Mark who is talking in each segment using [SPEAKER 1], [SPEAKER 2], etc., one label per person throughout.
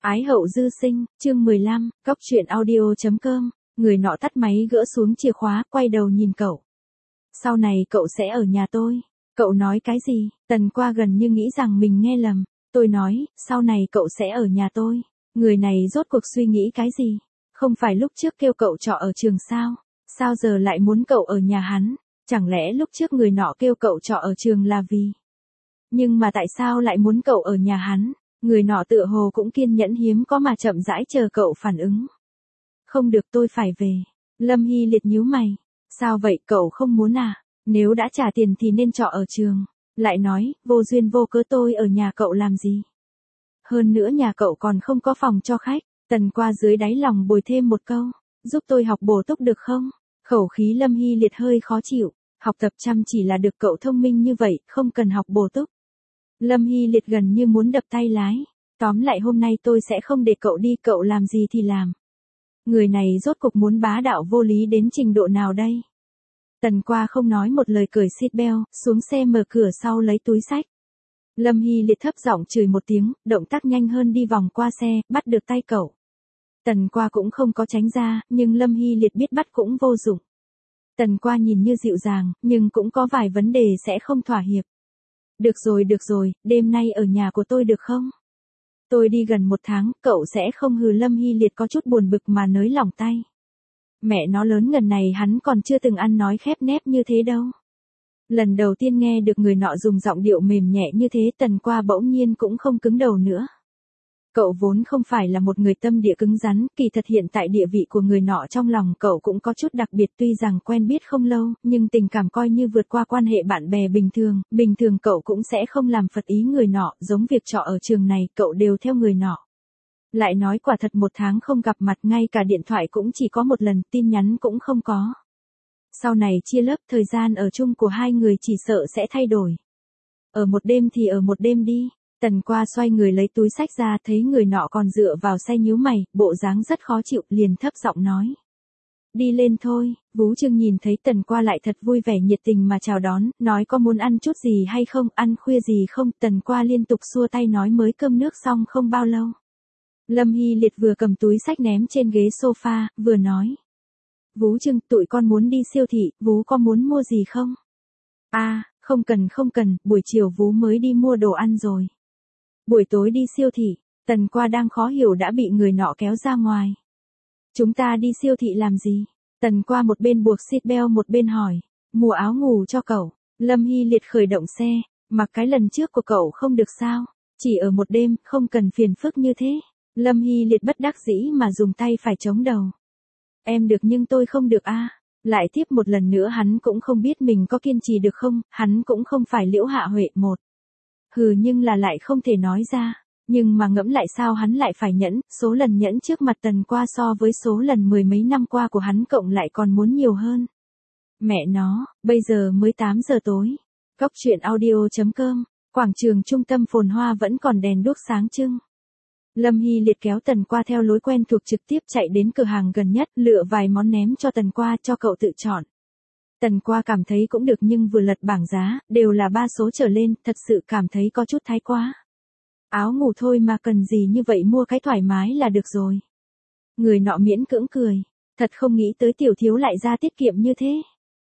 [SPEAKER 1] Ái hậu dư sinh, chương 15, Cóc truyện audio.com, người nọ tắt máy gỡ xuống chìa khóa, quay đầu nhìn cậu. Sau này cậu sẽ ở nhà tôi. Cậu nói cái gì? Tần Qua gần như nghĩ rằng mình nghe lầm. Tôi nói, sau này cậu sẽ ở nhà tôi. Người này rốt cuộc suy nghĩ cái gì? Không phải lúc trước kêu cậu trọ ở trường sao? Sao giờ lại muốn cậu ở nhà hắn? Chẳng lẽ lúc trước người nọ kêu cậu trọ ở trường là vì... Nhưng mà tại sao lại muốn cậu ở nhà hắn? Người nọ tựa hồ cũng kiên nhẫn hiếm có mà chậm rãi chờ cậu phản ứng. Không được, tôi phải về. Lâm Hy liệt nhíu mày. Sao vậy, cậu không muốn à? Nếu đã trả tiền thì nên trọ ở trường. Lại nói, vô duyên vô cớ tôi ở nhà cậu làm gì? Hơn nữa nhà cậu còn không có phòng cho khách. Tần Qua dưới đáy lòng bồi thêm một câu. Giúp tôi học bổ túc được không? Khẩu khí Lâm Hy liệt hơi khó chịu. Học tập chăm chỉ là được, cậu thông minh như vậy, không cần học bổ túc. Lâm Hy liệt gần như muốn đập tay lái. Tóm lại hôm nay tôi sẽ không để cậu đi, cậu làm gì thì làm. Người này rốt cuộc muốn bá đạo vô lý đến trình độ nào đây? Tần Qua không nói một lời, cởi seatbelt, xuống xe mở cửa sau lấy túi xách. Lâm Hy liệt thấp giọng chửi một tiếng, động tác nhanh hơn đi vòng qua xe, bắt được tay cậu. Tần Qua cũng không có tránh ra, nhưng Lâm Hy liệt biết bắt cũng vô dụng. Tần Qua nhìn như dịu dàng, nhưng cũng có vài vấn đề sẽ không thỏa hiệp. Được rồi, đêm nay ở nhà của tôi được không? Tôi đi gần 1 tháng, cậu sẽ không hừ? Lâm Hy liệt có chút buồn bực mà nới lỏng tay. Mẹ nó lớn ngần này hắn còn chưa từng ăn nói khép nép như thế đâu. Lần đầu tiên nghe được người nọ dùng giọng điệu mềm nhẹ như thế, Tần Qua bỗng nhiên cũng không cứng đầu nữa. Cậu vốn không phải là một người tâm địa cứng rắn, kỳ thật hiện tại địa vị của người nọ trong lòng cậu cũng có chút đặc biệt, tuy rằng quen biết không lâu, nhưng tình cảm coi như vượt qua quan hệ bạn bè bình thường cậu cũng sẽ không làm phật ý người nọ, giống việc trọ ở trường này, cậu đều theo người nọ. Lại nói quả thật 1 tháng không gặp mặt, ngay cả điện thoại cũng chỉ có 1 lần, tin nhắn cũng không có. Sau này chia lớp, thời gian ở chung của hai người chỉ sợ sẽ thay đổi. Ở một đêm thì ở một đêm đi. Tần Qua xoay người lấy túi xách ra, thấy người nọ còn dựa vào xe nhíu mày, bộ dáng rất khó chịu, liền thấp giọng nói. Đi lên thôi. Vú Trương nhìn thấy Tần Qua lại thật vui vẻ nhiệt tình mà chào đón, nói có muốn ăn chút gì hay không, ăn khuya gì không? Tần Qua liên tục xua tay nói mới cơm nước xong không bao lâu. Lâm Hy liệt vừa cầm túi xách ném trên ghế sofa, vừa nói. Vú Trương, tụi con muốn đi siêu thị, vú có muốn mua gì không? À, không cần, buổi chiều vú mới đi mua đồ ăn rồi. Buổi tối đi siêu thị. Tần Qua đang khó hiểu đã bị người nọ kéo ra ngoài. Chúng ta đi siêu thị làm gì? Tần Qua một bên buộc seatbelt một bên hỏi. Mua áo ngủ cho cậu. Lâm Hy liệt khởi động xe. Mặc cái lần trước của cậu không được sao? Chỉ ở một đêm, không cần phiền phức như thế. Lâm Hy liệt bất đắc dĩ mà dùng tay phải chống đầu. Em được nhưng tôi không được a. Lại tiếp một lần nữa hắn cũng không biết mình có kiên trì được không, hắn cũng không phải Liễu Hạ Huệ một. Hừ, nhưng là lại không thể nói ra. Nhưng mà ngẫm lại sao hắn lại phải nhẫn, số lần nhẫn trước mặt Tần Qua so với số lần 10 mấy năm qua của hắn cộng lại còn muốn nhiều hơn. Mẹ nó, bây giờ mới 8 giờ tối. Cóc truyện audio.com, quảng trường trung tâm phồn hoa vẫn còn đèn đuốc sáng trưng. Lâm Hy liệt kéo Tần Qua theo lối quen thuộc trực tiếp chạy đến cửa hàng gần nhất, lựa vài món ném cho Tần Qua cho cậu tự chọn. Tần Qua cảm thấy cũng được nhưng vừa lật bảng giá, đều là 3 số trở lên, thật sự cảm thấy có chút thái quá. Áo ngủ thôi mà cần gì như vậy, mua cái thoải mái là được rồi. Người nọ miễn cưỡng cười, thật không nghĩ tới tiểu thiếu lại ra tiết kiệm như thế.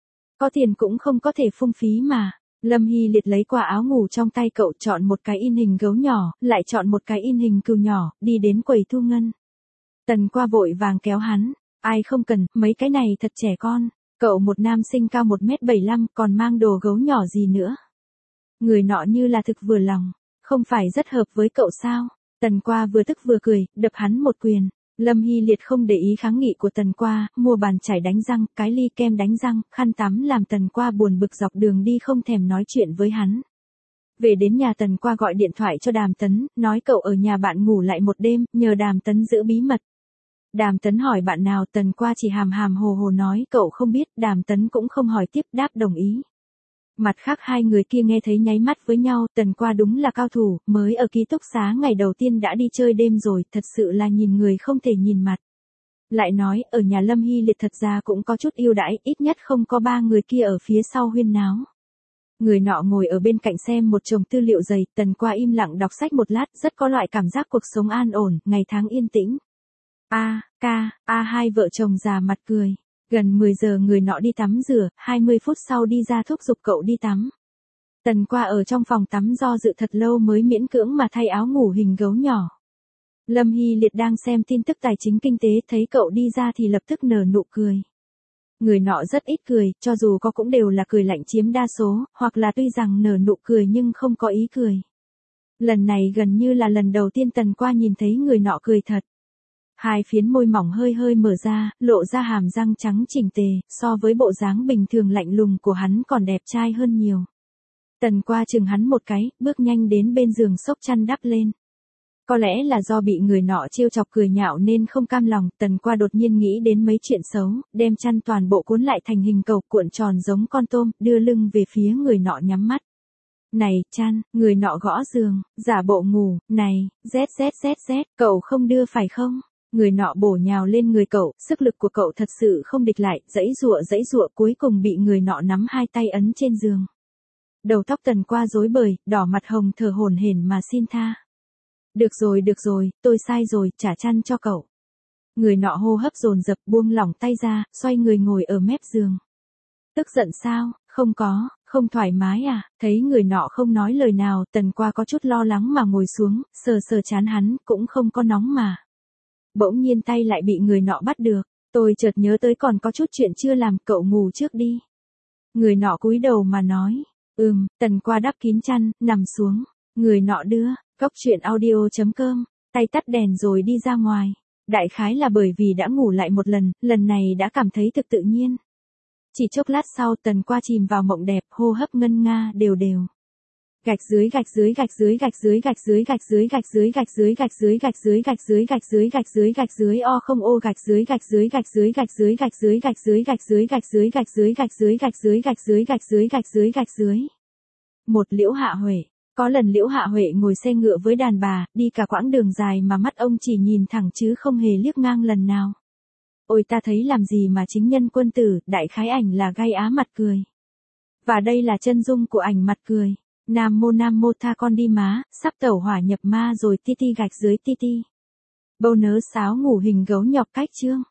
[SPEAKER 1] Có tiền cũng không có thể phung phí mà. Lâm Hy liệt lấy qua áo ngủ trong tay cậu, chọn một cái in hình gấu nhỏ, lại chọn một cái in hình cừu nhỏ, đi đến quầy thu ngân. Tần Qua vội vàng kéo hắn, ai không cần, mấy cái này thật trẻ con. Cậu một nam sinh cao 1m75, còn mang đồ gấu nhỏ gì nữa. Người nọ như là thực vừa lòng, không phải rất hợp với cậu sao? Tần Qua vừa tức vừa cười, đập hắn một quyền. Lâm Hy liệt không để ý kháng nghị của Tần Qua, mua bàn chải đánh răng, cái ly kem đánh răng, khăn tắm, làm Tần Qua buồn bực dọc đường đi không thèm nói chuyện với hắn. Về đến nhà Tần Qua gọi điện thoại cho Đàm Tấn, nói cậu ở nhà bạn ngủ lại một đêm, nhờ Đàm Tấn giữ bí mật. Đàm Tấn hỏi bạn nào, Tần Qua chỉ hàm hàm hồ hồ nói cậu không biết, Đàm Tấn cũng không hỏi tiếp, đáp đồng ý. Mặt khác hai người kia nghe thấy nháy mắt với nhau, Tần Qua đúng là cao thủ, mới ở ký túc xá ngày đầu tiên đã đi chơi đêm rồi, thật sự là nhìn người không thể nhìn mặt. Lại nói, ở nhà Lâm Hy liệt thật ra cũng có chút ưu đãi, ít nhất không có 3 người kia ở phía sau huyên náo. Người nọ ngồi ở bên cạnh xem một chồng tư liệu dày, Tần Qua im lặng đọc sách một lát, rất có loại cảm giác cuộc sống an ổn, ngày tháng yên tĩnh. Hai vợ chồng già mặt cười. Gần 10 giờ người nọ đi tắm rửa, 20 phút sau đi ra thúc giục cậu đi tắm. Tần Qua ở trong phòng tắm do dự thật lâu mới miễn cưỡng mà thay áo ngủ hình gấu nhỏ. Lâm Hy Liệt đang xem tin tức tài chính kinh tế, thấy cậu đi ra thì lập tức nở nụ cười. Người nọ rất ít cười, cho dù có cũng đều là cười lạnh chiếm đa số, hoặc là tuy rằng nở nụ cười nhưng không có ý cười. Lần này gần như là lần đầu tiên Tần Qua nhìn thấy người nọ cười thật. Hai phiến môi mỏng hơi hơi mở ra, lộ ra hàm răng trắng chỉnh tề, so với bộ dáng bình thường lạnh lùng của hắn còn đẹp trai hơn nhiều. Tần Qua chừng hắn một cái, bước nhanh đến bên giường xốc chăn đắp lên. Có lẽ là do bị người nọ trêu chọc cười nhạo nên không cam lòng, Tần Qua đột nhiên nghĩ đến mấy chuyện xấu, đem chăn toàn bộ cuốn lại thành hình cầu cuộn tròn giống con tôm, đưa lưng về phía người nọ nhắm mắt. Này, chăn, người nọ gõ giường, giả bộ ngủ, này, z, cậu không đưa phải không? Người nọ bổ nhào lên người cậu, sức lực của cậu thật sự không địch lại, giãy giụa cuối cùng bị người nọ nắm hai tay ấn trên giường. Đầu tóc Tần Qua rối bời, đỏ mặt hồng thở hổn hển mà xin tha. Được rồi, tôi sai rồi, trả chăn cho cậu. Người nọ hô hấp dồn dập buông lỏng tay ra, xoay người ngồi ở mép giường. Tức giận sao, không thoải mái à, thấy người nọ không nói lời nào, Tần Qua có chút lo lắng mà ngồi xuống, sờ trán hắn, cũng không có nóng mà. Bỗng nhiên tay lại bị người nọ bắt được, tôi chợt nhớ tới còn có chút chuyện chưa làm, cậu ngủ trước đi. Người nọ cúi đầu mà nói, Tần Qua đắp kín chăn, nằm xuống, người nọ đưa, Cóc truyện audio.com, tay tắt đèn rồi đi ra ngoài. Đại khái là bởi vì đã ngủ lại một lần này đã cảm thấy thực tự nhiên. Chỉ chốc lát sau Tần Qua chìm vào mộng đẹp, hô hấp ngân nga đều. Gạch dưới o không ô gạch dưới Một Liễu Hạ Huệ. Có lần Liễu Hạ Huệ ngồi xe ngựa với đàn bà, đi cả quãng đường dài mà mắt ông chỉ nhìn thẳng chứ không hề liếc ngang lần nào. Ôi ta thấy làm gì mà chính nhân quân tử, đại khái ảnh là gai á mặt cười. Và đây là chân dung của ảnh mặt cười. Nam mô tha con đi má, sắp tẩu hỏa nhập ma rồi ti gạch dưới ti. Bâu nớ sáo ngủ hình gấu nhọc cách chương.